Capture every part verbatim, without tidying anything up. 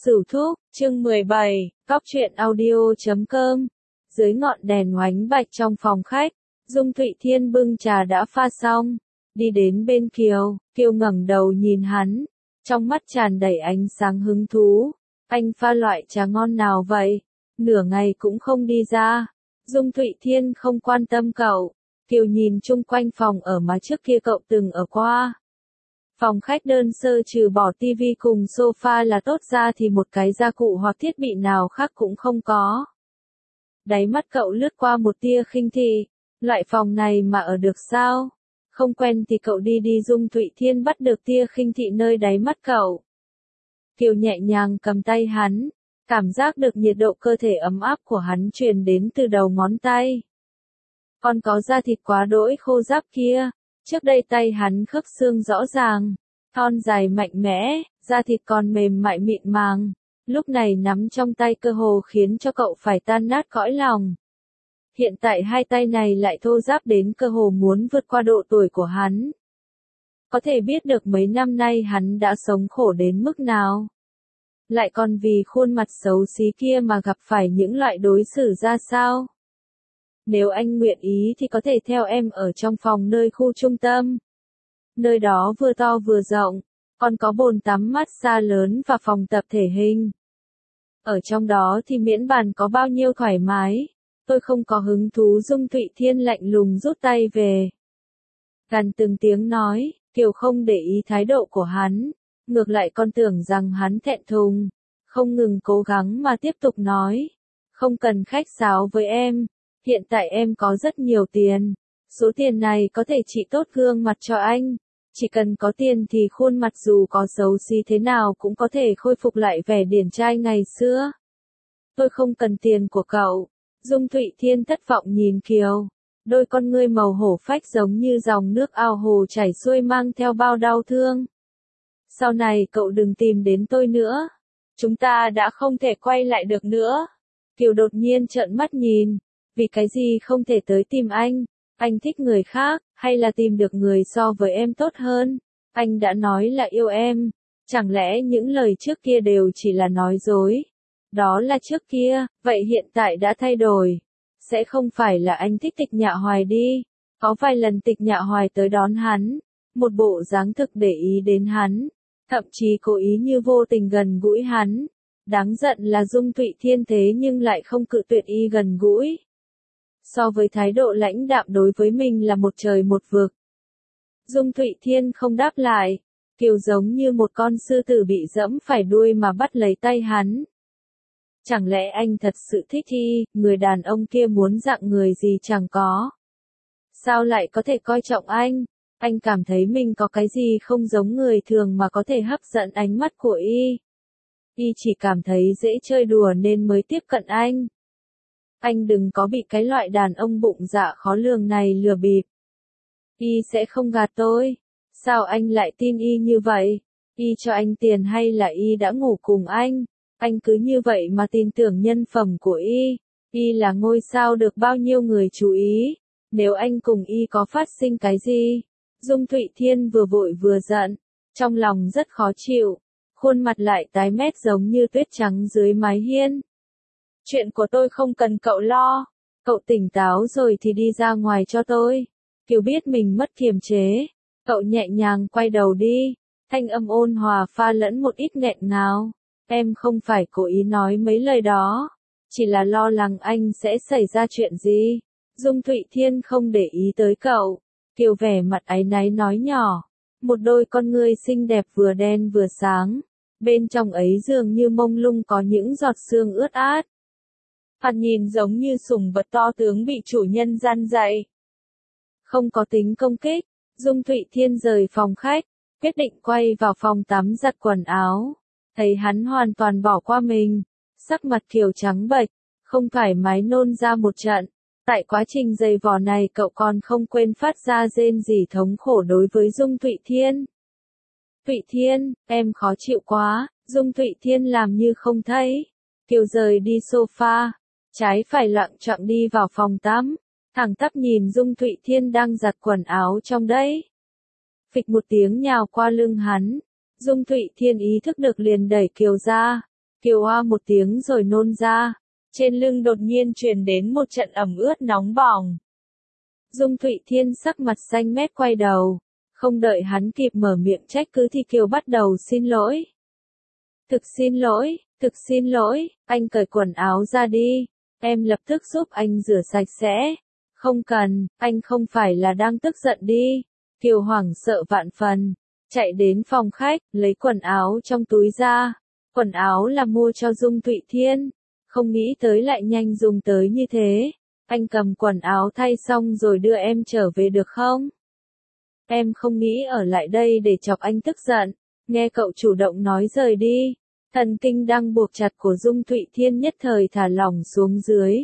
Sửu Thúc, chương mười bảy, cóc truyện audio chấm com. Dưới ngọn đèn oánh bạch trong phòng khách, Dung Thụy Thiên bưng trà đã pha xong, đi đến bên Kiều, Kiều ngẩng đầu nhìn hắn, trong mắt tràn đầy ánh sáng hứng thú. Anh pha loại trà ngon nào vậy? Nửa ngày cũng không đi ra. Dung Thụy Thiên không quan tâm cậu. Kiều nhìn chung quanh phòng ở mà trước kia cậu từng ở qua. Phòng khách đơn sơ trừ bỏ tivi cùng sofa là tốt ra thì một cái gia cụ hoặc thiết bị nào khác cũng không có. Đáy mắt cậu lướt qua một tia khinh thị, loại phòng này mà ở được sao? Không quen thì cậu đi đi. Dung Thụy Thiên bắt được tia khinh thị nơi đáy mắt cậu. Kiều nhẹ nhàng cầm tay hắn, cảm giác được nhiệt độ cơ thể ấm áp của hắn truyền đến từ đầu ngón tay. Còn có da thịt quá đỗi khô ráp kia. Trước đây tay hắn khớp xương rõ ràng, thon dài mạnh mẽ, da thịt còn mềm mại mịn màng. Lúc này nắm trong tay cơ hồ khiến cho cậu phải tan nát cõi lòng. Hiện tại hai tay này lại thô ráp đến cơ hồ muốn vượt qua độ tuổi của hắn. Có thể biết được mấy năm nay hắn đã sống khổ đến mức nào. Lại còn vì khuôn mặt xấu xí kia mà gặp phải những loại đối xử ra sao. Nếu anh nguyện ý thì có thể theo em ở trong phòng nơi khu trung tâm. Nơi đó vừa to vừa rộng, còn có bồn tắm massage lớn và phòng tập thể hình. Ở trong đó thì miễn bàn có bao nhiêu thoải mái. Tôi không có hứng thú. Dung Thụy Thiên lạnh lùng rút tay về. Gằn từng tiếng nói, Kiều không để ý thái độ của hắn. Ngược lại còn tưởng rằng hắn thẹn thùng. Không ngừng cố gắng mà tiếp tục nói. Không cần khách sáo với em. Hiện tại em có rất nhiều tiền. Số tiền này có thể trị tốt gương mặt cho anh. Chỉ cần có tiền thì khuôn mặt dù có xấu xí thế nào cũng có thể khôi phục lại vẻ điển trai ngày xưa. Tôi không cần tiền của cậu. Dung Thụy Thiên thất vọng nhìn Kiều. Đôi con ngươi màu hổ phách giống như dòng nước ao hồ chảy xuôi mang theo bao đau thương. Sau này cậu đừng tìm đến tôi nữa. Chúng ta đã không thể quay lại được nữa. Kiều đột nhiên trợn mắt nhìn. Vì cái gì không thể tới tìm anh? Anh thích người khác, hay là tìm được người so với em tốt hơn? Anh đã nói là yêu em. Chẳng lẽ những lời trước kia đều chỉ là nói dối? Đó là trước kia, vậy hiện tại đã thay đổi. Sẽ không phải là anh thích Tịch Nhạ Hoài đi. Có vài lần Tịch Nhạ Hoài tới đón hắn. Một bộ dáng thực để ý đến hắn. Thậm chí cố ý như vô tình gần gũi hắn. Đáng giận là Dung Thụy Thiên thế nhưng lại không cự tuyệt y gần gũi. So với thái độ lãnh đạm đối với mình là một trời một vực. Dung Thụy Thiên không đáp lại. Kiều giống như một con sư tử bị dẫm phải đuôi mà bắt lấy tay hắn. Chẳng lẽ anh thật sự thích y, người đàn ông kia muốn dạng người gì chẳng có. Sao lại có thể coi trọng anh? Anh cảm thấy mình có cái gì không giống người thường mà có thể hấp dẫn ánh mắt của y. Y chỉ cảm thấy dễ chơi đùa nên mới tiếp cận anh. Anh đừng có bị cái loại đàn ông bụng dạ khó lường này lừa bịp. Y sẽ không gạt tôi. Sao anh lại tin y như vậy? Y cho anh tiền hay là y đã ngủ cùng anh? Anh cứ như vậy mà tin tưởng nhân phẩm của y. Y là ngôi sao được bao nhiêu người chú ý. Nếu anh cùng y có phát sinh cái gì? Dung Thụy Thiên vừa vội vừa giận. Trong lòng rất khó chịu. Khuôn mặt lại tái mét giống như tuyết trắng dưới mái hiên. Chuyện của tôi không cần cậu lo. Cậu tỉnh táo rồi thì đi ra ngoài cho tôi. Kiều biết mình mất kiềm chế. Cậu nhẹ nhàng quay đầu đi. Thanh âm ôn hòa pha lẫn một ít nghẹn ngào. Em không phải cố ý nói mấy lời đó. Chỉ là lo lắng anh sẽ xảy ra chuyện gì. Dung Thụy Thiên không để ý tới cậu. Kiều vẻ mặt áy náy nói nhỏ. Một đôi con ngươi xinh đẹp vừa đen vừa sáng. Bên trong ấy dường như mông lung có những giọt sương ướt át. Hắn nhìn giống như sủng vật to tướng bị chủ nhân gian dạy. Không có tính công kích, Dung Thụy Thiên rời phòng khách, quyết định quay vào phòng tắm giặt quần áo. Thấy hắn hoàn toàn bỏ qua mình, sắc mặt Kiều trắng bệch, không thoải mái nôn ra một trận. Tại quá trình giày vò này cậu còn không quên phát ra rên rỉ thống khổ đối với Dung Thụy Thiên. Thụy Thiên, em khó chịu quá. Dung Thụy Thiên làm như không thấy. Kiều rời đi sofa, trái phải loạng choạng đi vào phòng tắm, thẳng tắp nhìn Dung Thụy Thiên đang giặt quần áo trong đấy. Phịch một tiếng nhào qua lưng hắn. Dung Thụy Thiên ý thức được liền đẩy Kiều ra. Kiều oa một tiếng rồi nôn ra. Trên lưng đột nhiên truyền đến một trận ẩm ướt nóng bỏng. Dung Thụy Thiên sắc mặt xanh mét quay đầu. Không đợi hắn kịp mở miệng trách cứ thì Kiều bắt đầu xin lỗi. Thực xin lỗi, thực xin lỗi, anh cởi quần áo ra đi. Em lập tức giúp anh rửa sạch sẽ. Không cần, anh không phải là đang tức giận đi. Kiều hoảng sợ vạn phần. Chạy đến phòng khách, lấy quần áo trong túi ra. Quần áo là mua cho Dung Thụy Thiên. Không nghĩ tới lại nhanh dùng tới như thế. Anh cầm quần áo thay xong rồi đưa em trở về được không? Em không nghĩ ở lại đây để chọc anh tức giận. Nghe cậu chủ động nói rời đi. Thần kinh đang buộc chặt của Dung Thụy Thiên nhất thời thả lỏng xuống dưới.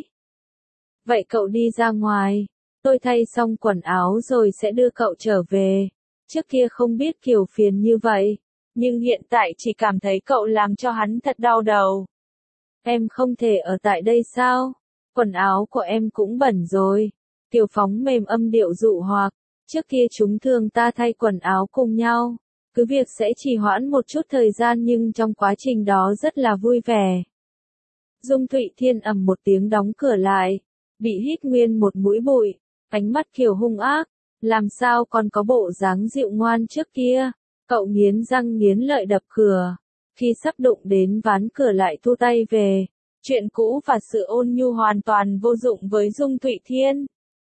Vậy cậu đi ra ngoài. Tôi thay xong quần áo rồi sẽ đưa cậu trở về. Trước kia không biết Kiều phiền như vậy. Nhưng hiện tại chỉ cảm thấy cậu làm cho hắn thật đau đầu. Em không thể ở tại đây sao? Quần áo của em cũng bẩn rồi. Kiều phóng mềm âm điệu dụ hoặc. Trước kia chúng thường ta thay quần áo cùng nhau. Cứ việc sẽ trì hoãn một chút thời gian nhưng trong quá trình đó rất là vui vẻ. Dung Thụy Thiên ầm một tiếng đóng cửa lại. Bị hít nguyên một mũi bụi. Ánh mắt Kiều hung ác. Làm sao còn có bộ dáng dịu ngoan trước kia. Cậu nghiến răng nghiến lợi đập cửa. Khi sắp đụng đến ván cửa lại thu tay về. Chuyện cũ và sự ôn nhu hoàn toàn vô dụng với Dung Thụy Thiên.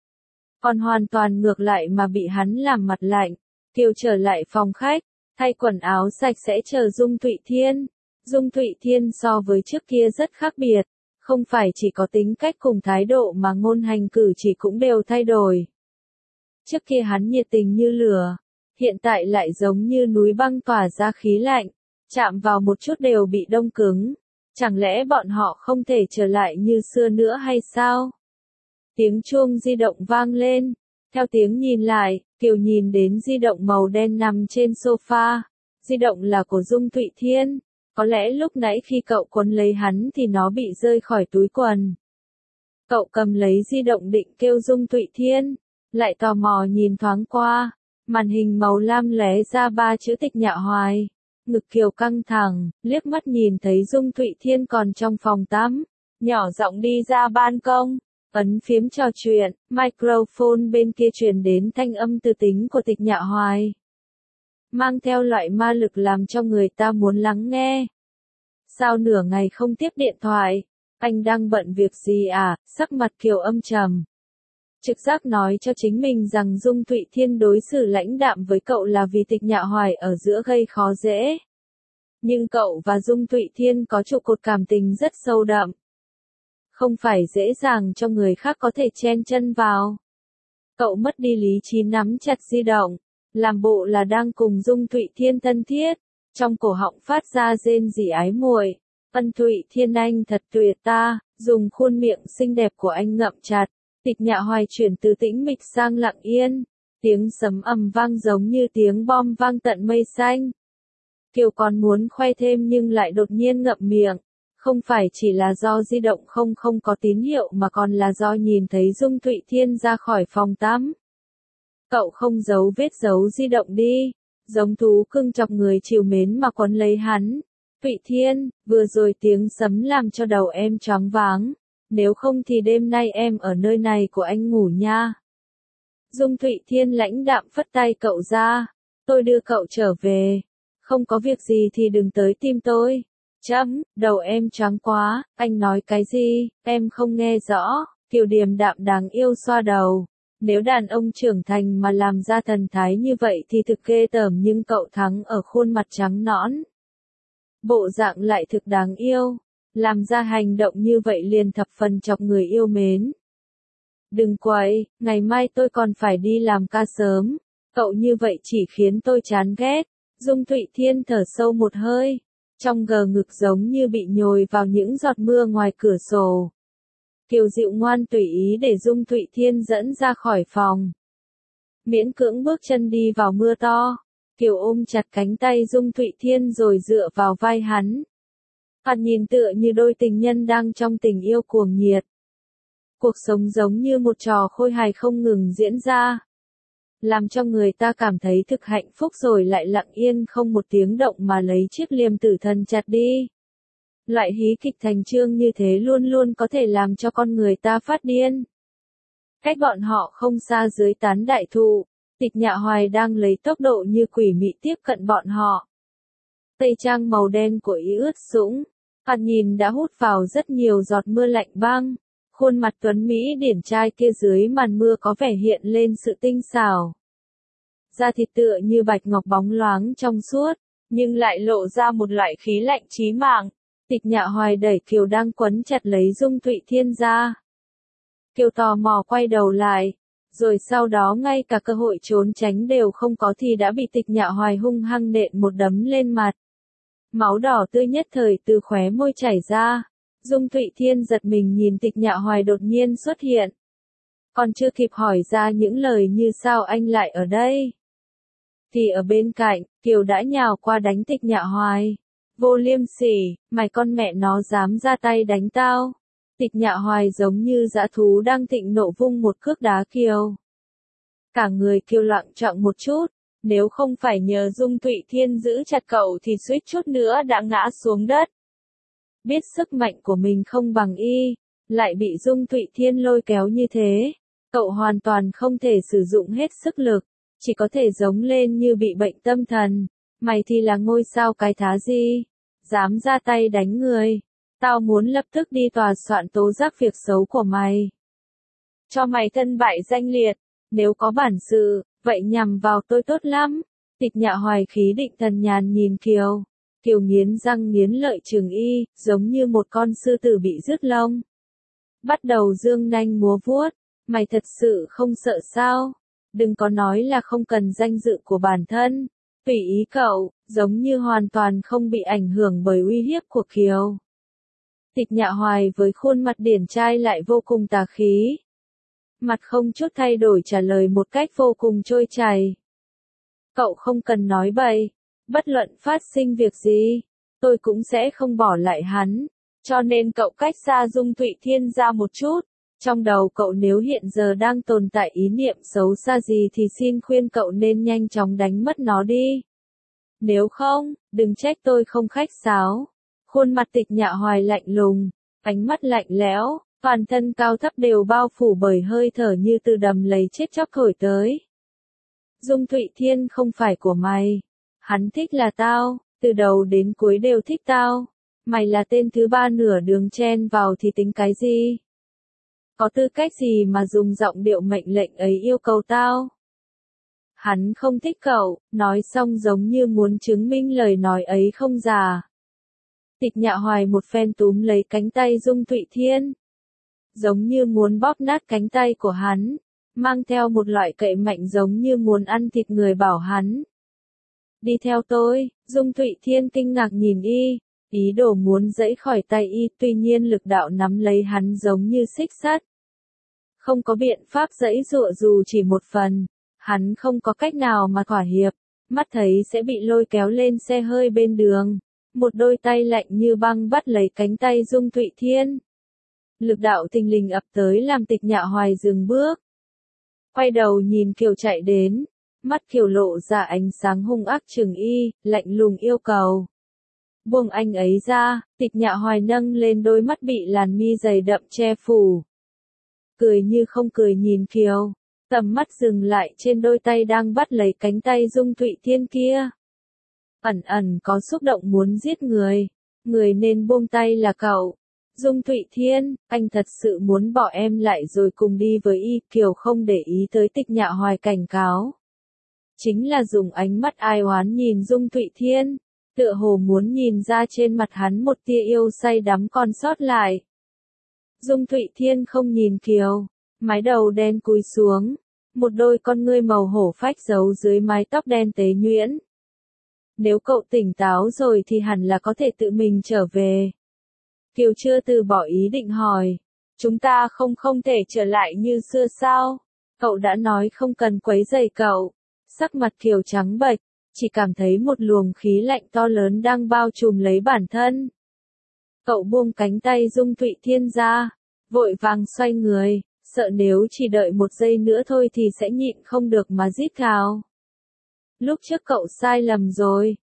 Còn hoàn toàn ngược lại mà bị hắn làm mặt lạnh. Kiều trở lại phòng khách, thay quần áo sạch sẽ chờ Dung Thụy Thiên. Dung Thụy Thiên so với trước kia rất khác biệt. Không phải chỉ có tính cách cùng thái độ mà ngôn hành cử chỉ cũng đều thay đổi. Trước kia hắn nhiệt tình như lửa. Hiện tại lại giống như núi băng tỏa ra khí lạnh. Chạm vào một chút đều bị đông cứng. Chẳng lẽ bọn họ không thể trở lại như xưa nữa hay sao? Tiếng chuông di động vang lên. Theo tiếng nhìn lại, Kiều nhìn đến di động màu đen nằm trên sofa. Di động là của Dung Thụy Thiên. Có lẽ lúc nãy khi cậu quấn lấy hắn thì nó bị rơi khỏi túi quần. Cậu cầm lấy di động định kêu Dung Thụy Thiên. Lại tò mò nhìn thoáng qua. Màn hình màu lam lóe ra ba chữ Tịch Nhạ Hoài. Ngực Kiều căng thẳng, liếc mắt nhìn thấy Dung Thụy Thiên còn trong phòng tắm. Nhỏ giọng đi ra ban công. Ấn phím trò chuyện, microphone bên kia truyền đến thanh âm từ tính của Tịch Nhạ Hoài. Mang theo loại ma lực làm cho người ta muốn lắng nghe. Sao nửa ngày không tiếp điện thoại? Anh đang bận việc gì à? Sắc mặt Kiều âm trầm. Trực giác nói cho chính mình rằng Dung Thụy Thiên đối xử lãnh đạm với cậu là vì Tịch Nhạ Hoài ở giữa gây khó dễ. Nhưng cậu và Dung Thụy Thiên có trụ cột cảm tình rất sâu đậm. Không phải dễ dàng cho người khác có thể chen chân vào. Cậu mất đi lý trí nắm chặt di động, làm bộ là đang cùng Dung Thụy Thiên thân thiết, trong cổ họng phát ra rên rỉ ái muội. Ân Thụy Thiên anh thật tuyệt ta, dùng khuôn miệng xinh đẹp của anh ngậm chặt. Tịch Nhạ Hoài chuyển từ tĩnh mịch sang lặng yên, tiếng sấm ầm vang giống như tiếng bom vang tận mây xanh. Kiều còn muốn khoe thêm nhưng lại đột nhiên ngậm miệng. Không phải chỉ là do di động không không có tín hiệu mà còn là do nhìn thấy Dung Thụy Thiên ra khỏi phòng tắm. Cậu không giấu vết giấu di động đi, giống thú cưng chọc người chiều mến mà quấn lấy hắn. Thụy Thiên, vừa rồi tiếng sấm làm cho đầu em choáng váng, nếu không thì đêm nay em ở nơi này của anh ngủ nha. Dung Thụy Thiên lãnh đạm phất tay cậu ra, tôi đưa cậu trở về, không có việc gì thì đừng tới tìm tôi. Chấm, đầu em choáng quá, anh nói cái gì, em không nghe rõ. Kiều điềm đạm đáng yêu xoa đầu. Nếu đàn ông trưởng thành mà làm ra thần thái như vậy thì thực ghê tởm nhưng cậu thắng ở khuôn mặt trắng nõn. Bộ dạng lại thực đáng yêu. Làm ra hành động như vậy liền thập phần chọc người yêu mến. Đừng quậy, ngày mai tôi còn phải đi làm ca sớm. Cậu như vậy chỉ khiến tôi chán ghét. Dung Thụy Thiên thở sâu một hơi. Trong gờ ngực giống như bị nhồi vào những giọt mưa ngoài cửa sổ. Kiều dịu ngoan tùy ý để Dung Thụy Thiên dẫn ra khỏi phòng. Miễn cưỡng bước chân đi vào mưa to. Kiều ôm chặt cánh tay Dung Thụy Thiên rồi dựa vào vai hắn. Hắn nhìn tựa như đôi tình nhân đang trong tình yêu cuồng nhiệt. Cuộc sống giống như một trò khôi hài không ngừng diễn ra. Làm cho người ta cảm thấy thực hạnh phúc rồi lại lặng yên không một tiếng động mà lấy chiếc liềm tử thần chặt đi. Loại hí kịch thành chương như thế luôn luôn có thể làm cho con người ta phát điên. Cách bọn họ không xa dưới tán đại thụ, Tịch Nhạ Hoài đang lấy tốc độ như quỷ mị tiếp cận bọn họ. Tây trang màu đen của y ướt sũng, thoạt nhìn đã hút vào rất nhiều giọt mưa lạnh băng. Khuôn mặt tuấn Mỹ điển trai kia dưới màn mưa có vẻ hiện lên sự tinh xảo. Da thịt tựa như bạch ngọc bóng loáng trong suốt, nhưng lại lộ ra một loại khí lạnh chí mạng. Tịch Nhạ Hoài đẩy Kiều đang quấn chặt lấy Dung Thụy Thiên ra. Kiều tò mò quay đầu lại, rồi sau đó ngay cả cơ hội trốn tránh đều không có thì đã bị Tịch Nhạ Hoài hung hăng nện một đấm lên mặt. Máu đỏ tươi nhất thời từ khóe môi chảy ra. Dung Thụy Thiên giật mình nhìn Tịch Nhạ Hoài đột nhiên xuất hiện. Còn chưa kịp hỏi ra những lời như sao anh lại ở đây, thì ở bên cạnh, Kiều đã nhào qua đánh Tịch Nhạ Hoài. Vô liêm sỉ, mày con mẹ nó dám ra tay đánh tao. Tịch Nhạ Hoài giống như dã thú đang thịnh nộ vung một cước đá Kiều. Cả người Kiều loạng choạng một chút, nếu không phải nhờ Dung Thụy Thiên giữ chặt cậu thì suýt chút nữa đã ngã xuống đất. Biết sức mạnh của mình không bằng y, lại bị Dung Thụy Thiên lôi kéo như thế, cậu hoàn toàn không thể sử dụng hết sức lực, chỉ có thể giống lên như bị bệnh tâm thần. Mày thì là ngôi sao cái thá gì? Dám ra tay đánh người. Tao muốn lập tức đi tòa soạn tố giác việc xấu của mày. Cho mày thân bại danh liệt. Nếu có bản sự, vậy nhằm vào tôi tốt lắm. Tịch Nhạ Hoài khí định thần nhàn nhìn Kiều. Kiều nghiến răng nghiến lợi trừng y, giống như một con sư tử bị rứt lông. Bắt đầu dương nanh múa vuốt. Mày thật sự không sợ sao? Đừng có nói là không cần danh dự của bản thân. Tùy ý cậu, giống như hoàn toàn không bị ảnh hưởng bởi uy hiếp của Kiều. Tịch Nhạ Hoài với khuôn mặt điển trai lại vô cùng tà khí. Mặt không chút thay đổi trả lời một cách vô cùng trôi chảy. Cậu không cần nói bậy, bất luận phát sinh việc gì, tôi cũng sẽ không bỏ lại hắn. Cho nên cậu cách xa Dung Thụy Thiên ra một chút. Trong đầu cậu nếu hiện giờ đang tồn tại ý niệm xấu xa gì thì xin khuyên cậu nên nhanh chóng đánh mất nó đi. Nếu không, đừng trách tôi không khách sáo. Khuôn mặt Tịch Nhạ Hoài lạnh lùng, ánh mắt lạnh lẽo, toàn thân cao thấp đều bao phủ bởi hơi thở như từ đầm lầy chết chóc thổi tới. Dung Thụy Thiên không phải của mày. Hắn thích là tao, từ đầu đến cuối đều thích tao. Mày là tên thứ ba nửa đường chen vào thì tính cái gì? Có tư cách gì mà dùng giọng điệu mệnh lệnh ấy yêu cầu tao? Hắn không thích cậu, nói xong giống như muốn chứng minh lời nói ấy không giả. Tịch Nhạ Hoài một phen túm lấy cánh tay Dung Thụy Thiên, giống như muốn bóp nát cánh tay của hắn, mang theo một loại cậy mạnh giống như muốn ăn thịt người bảo hắn. Đi theo tôi. Dung Thụy Thiên kinh ngạc nhìn y, ý đồ muốn giãy khỏi tay y, tuy nhiên lực đạo nắm lấy hắn giống như xích sắt. Không có biện pháp giãy giụa dù chỉ một phần, hắn không có cách nào mà thỏa hiệp, mắt thấy sẽ bị lôi kéo lên xe hơi bên đường. Một đôi tay lạnh như băng bắt lấy cánh tay Dung Thụy Thiên. Lực đạo thình lình ập tới làm Tịch Nhạ Hoài dừng bước. Quay đầu nhìn Kiều chạy đến, mắt Kiều lộ ra ánh sáng hung ác trừng y, lạnh lùng yêu cầu. Buông anh ấy ra. Tịch Nhạ Hoài nâng lên đôi mắt bị làn mi dày đậm che phủ. Cười như không cười nhìn Kiều, tầm mắt dừng lại trên đôi tay đang bắt lấy cánh tay Dung Thụy Thiên kia. Ẩn ẩn có xúc động muốn giết người, người nên buông tay là cậu. Dung Thụy Thiên, anh thật sự muốn bỏ em lại rồi cùng đi với y. Kiều không để ý tới Tịch Nhạ Hoài cảnh cáo. Chính là dùng ánh mắt ai oán nhìn Dung Thụy Thiên, tựa hồ muốn nhìn ra trên mặt hắn một tia yêu say đắm còn sót lại. Dung Thụy Thiên không nhìn Kiều, mái đầu đen cúi xuống, một đôi con ngươi màu hổ phách giấu dưới mái tóc đen tế nhuyễn. Nếu cậu tỉnh táo rồi thì hẳn là có thể tự mình trở về. Kiều chưa từ bỏ ý định hỏi, chúng ta không không thể trở lại như xưa sao? Cậu đã nói không cần quấy rầy cậu. Sắc mặt Kiều trắng bệch, chỉ cảm thấy một luồng khí lạnh to lớn đang bao trùm lấy bản thân. Cậu buông cánh tay Dung Thụy Thiên ra, vội vàng xoay người, sợ nếu chỉ đợi một giây nữa thôi thì sẽ nhịn không được mà rít gào. Lúc trước cậu sai lầm rồi,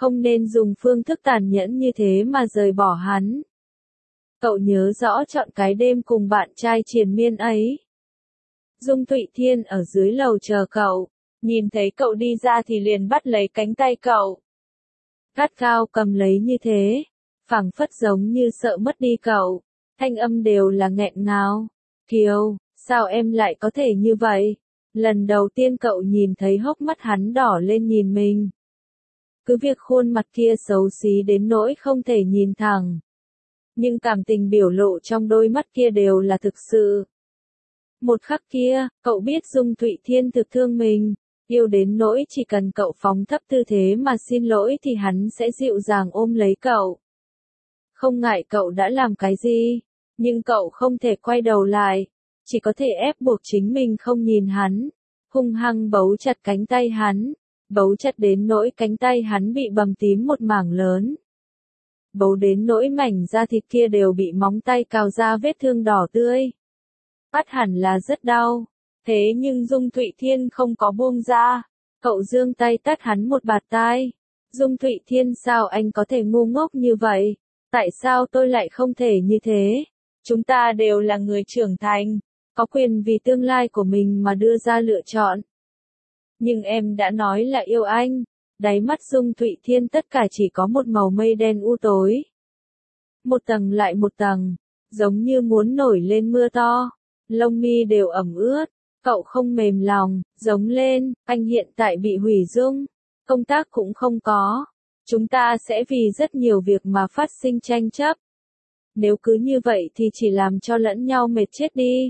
Không nên dùng phương thức tàn nhẫn như thế mà rời bỏ hắn. Cậu nhớ rõ chọn cái đêm cùng bạn trai triền miên ấy. Dung Thụy Thiên ở dưới lầu chờ cậu, nhìn thấy cậu đi ra thì liền bắt lấy cánh tay cậu. Gắt gao cầm lấy như thế, phảng phất giống như sợ mất đi cậu, thanh âm đều là nghẹn ngào. Kiều, sao em lại có thể như vậy? Lần đầu tiên cậu nhìn thấy hốc mắt hắn đỏ lên nhìn mình. Cứ việc khuôn mặt kia xấu xí đến nỗi không thể nhìn thẳng. Nhưng cảm tình biểu lộ trong đôi mắt kia đều là thực sự. Một khắc kia, cậu biết Dung Thụy Thiên thực thương mình, yêu đến nỗi chỉ cần cậu phóng thấp tư thế mà xin lỗi thì hắn sẽ dịu dàng ôm lấy cậu. Không ngại cậu đã làm cái gì, nhưng cậu không thể quay đầu lại, chỉ có thể ép buộc chính mình không nhìn hắn, hung hăng bấu chặt cánh tay hắn, bấu chặt đến nỗi cánh tay hắn bị bầm tím một mảng lớn. Bấu đến nỗi mảnh da thịt kia đều bị móng tay cào ra vết thương đỏ tươi. Bắt hẳn là rất đau, thế nhưng Dung Thụy Thiên không có buông ra, cậu giương tay tát hắn một bạt tai. Dung Thụy Thiên, sao anh có thể ngu ngốc như vậy? Tại sao tôi lại không thể như thế? Chúng ta đều là người trưởng thành, có quyền vì tương lai của mình mà đưa ra lựa chọn. Nhưng em đã nói là yêu anh. Đáy mắt Dung Thụy Thiên tất cả chỉ có một màu mây đen u tối. Một tầng lại một tầng, giống như muốn nổi lên mưa to. Lông mi đều ẩm ướt, cậu không mềm lòng, giống lên, anh hiện tại bị hủy dung, công tác cũng không có. Chúng ta sẽ vì rất nhiều việc mà phát sinh tranh chấp. Nếu cứ như vậy thì chỉ làm cho lẫn nhau mệt chết đi.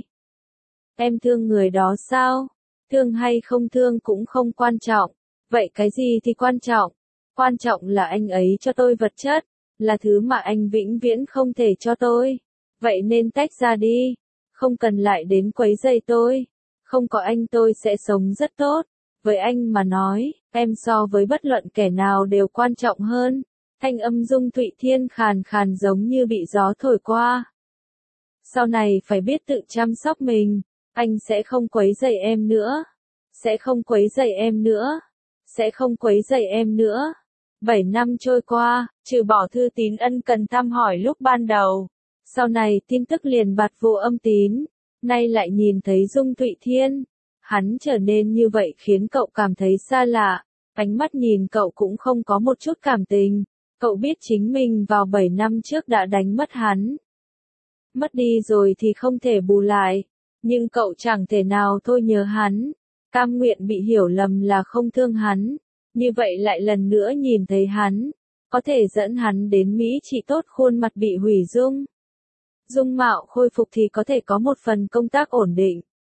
Em thương người đó sao? Thương hay không thương cũng không quan trọng. Vậy cái gì thì quan trọng? Quan trọng là anh ấy cho tôi vật chất, là thứ mà anh vĩnh viễn không thể cho tôi. Vậy nên tách ra đi, không cần lại đến quấy rầy tôi. Không có anh tôi sẽ sống rất tốt. Với anh mà nói, em so với bất luận kẻ nào đều quan trọng hơn. Thanh âm Dung Thụy Thiên khàn khàn giống như bị gió thổi qua. Sau này phải biết tự chăm sóc mình, anh sẽ không quấy rầy em nữa. Sẽ không quấy rầy em nữa. Sẽ không quấy rầy em nữa. Bảy năm trôi qua, trừ bỏ thư tín ân cần thăm hỏi lúc ban đầu. Sau này tin tức liền bạt vô âm tín. Nay lại nhìn thấy Dung Thụy Thiên. Hắn trở nên như vậy khiến cậu cảm thấy xa lạ. Ánh mắt nhìn cậu cũng không có một chút cảm tình. Cậu biết chính mình vào bảy năm trước đã đánh mất hắn. Mất đi rồi thì không thể bù lại. Nhưng cậu chẳng thể nào thôi nhớ hắn. Cam nguyện bị hiểu lầm là không thương hắn. Như vậy lại lần nữa nhìn thấy hắn. Có thể dẫn hắn đến Mỹ chỉ tốt khuôn mặt bị hủy dung. Dung mạo khôi phục thì có thể có một phần công tác ổn định.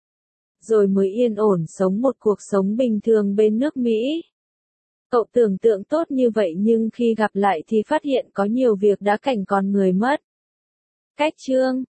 Rồi mới yên ổn sống một cuộc sống bình thường bên nước Mỹ. Cậu tưởng tượng tốt như vậy nhưng khi gặp lại thì phát hiện có nhiều việc đã cảnh còn người mất. Cách chương